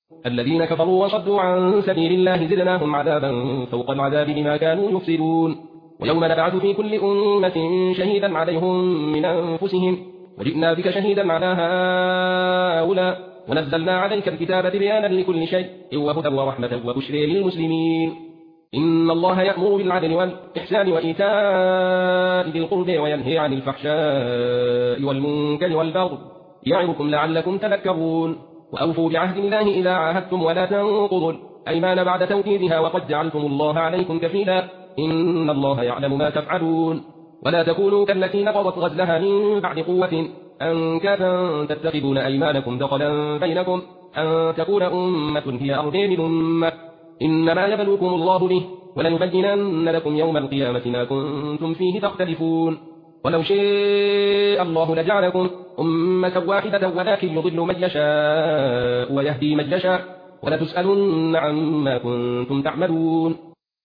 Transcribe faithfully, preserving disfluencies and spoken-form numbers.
الذين كفروا وصدوا عن سبيل الله زدناهم عذابا فوق العذاب بما كانوا يفسدون ويوم نبعث في كل أمة شهيدا عليهم من أنفسهم وجئنا بك شهيدا على هؤلاء ونزلنا عليك الكتاب بيانا لكل شيء وهدى ورحمة وبشر للمسلمين إن الله يأمر بالعدل والإحسان وإيتاء ذي القربى وينهي عن الفحشاء والمنكر والبغي يعظكم لعلكم تذكرون وأوفوا بعهد الله إذا عاهدتم ولا تنقضوا الأيمان بعد توكيدها وقد جعلتم الله عليكم كفيلا إن الله يعلم ما تفعلون ولا تكونوا كالتي نقضت غزلها من بعد قوة أنكاثا تتخذون أيمانكم دخلا بينكم أن تكون أمة هي أرضى من أمة إنما يبلوكم الله به وليبينن لكم يوم القيامة ما كنتم فيه تختلفون ولو شاء الله لجعلكم أمة واحدة ولكن يضل من يشاء ويهدي من يشاء ولتسألن عما كنتم تعملون